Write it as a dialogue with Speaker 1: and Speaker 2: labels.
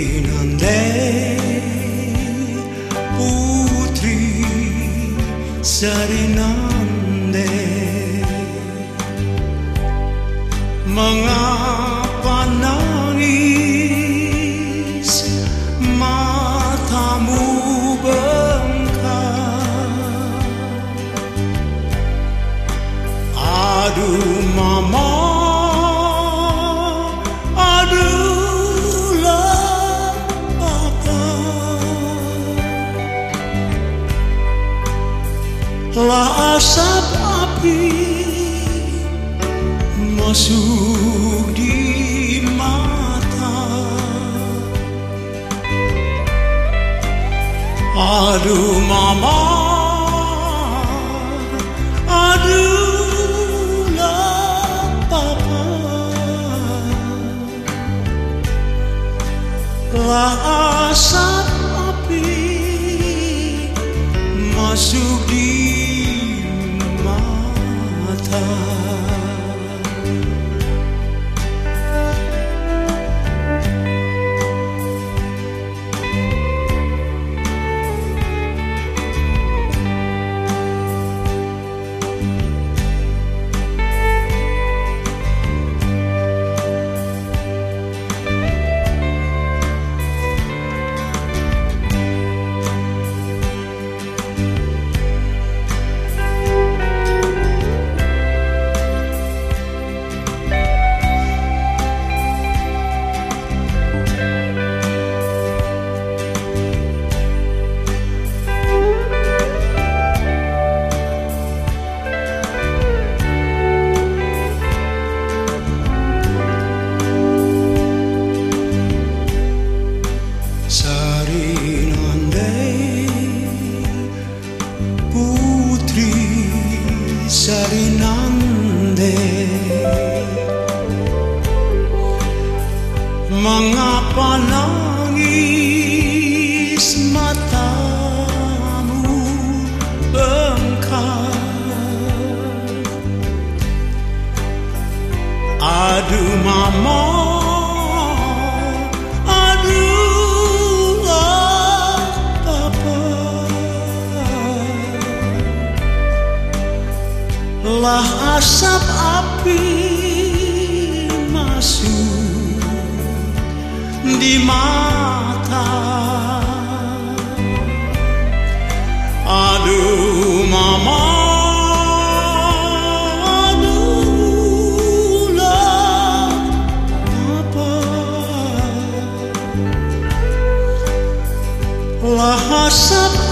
Speaker 1: Sarinande Putri Sarinande, mengapa nangis matamu bengkak? Aduh mama, aduhlah papa, lah asap api masuk di mata. Aduh mama, aduhlah papa, lah asap api masuk di mata. Sarinande Putri Sarinande, mengapa nangis matamu bengkak? Aduh mama, lah asap api masuk di mata. Aduh mama, aduhlah papa, lah asap